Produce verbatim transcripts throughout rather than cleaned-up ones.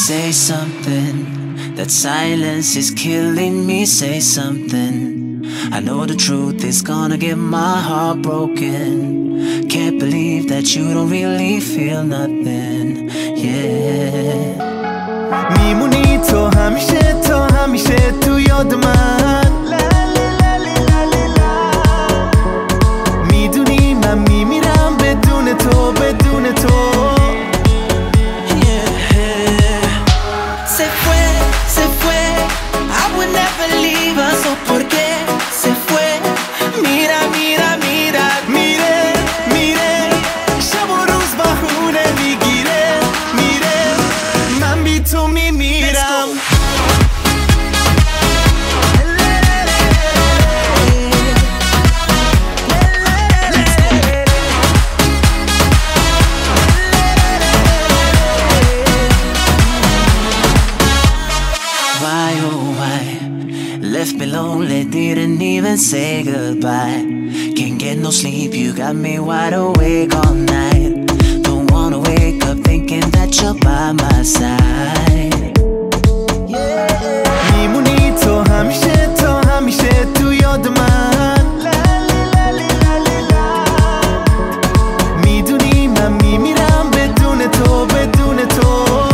Say something, that silence is killing me. Say something, I know the truth is gonna get my heart broken. Can't believe that you don't really feel nothing, yeah. میمونی تو همیشه تو همیشه تو یاد من. میدونی من میمیرم بدون تو بدون تو. Se fue, se fue, I would never leave her. So por qué se fue? Mira, mira, mira. میره میره شب و روز بهونه میگیره میره من بی تو میمیرم. Why, oh why, left me lonely, didn't even say goodbye. Can't get no sleep, you got me wide awake all night. Don't wanna wake up thinking that you're by my side. میمونی تو همیشه تو همیشه تو یاد من. میدونی من میمیرم بدون تو بدون تو.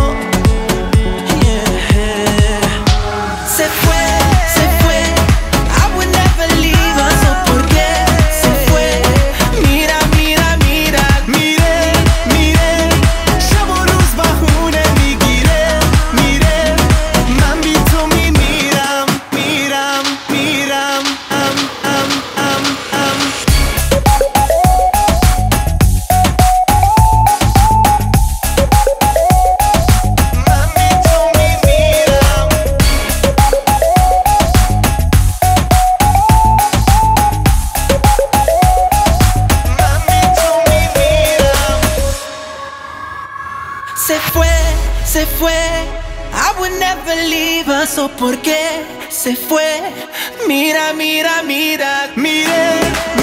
Se fue, se fue, I would never leave her. So por qué se fue? Mira, mira, mira. میره میره شب و روز بهونه میگیره میره من بی تو میمیرم میرم میرم ام ام ام ام. من بی تو میمیرم. من بی تو میمیرم. Se fue, se fue, I would never leave her. So por qué se fue? Mira, mira, mira. میره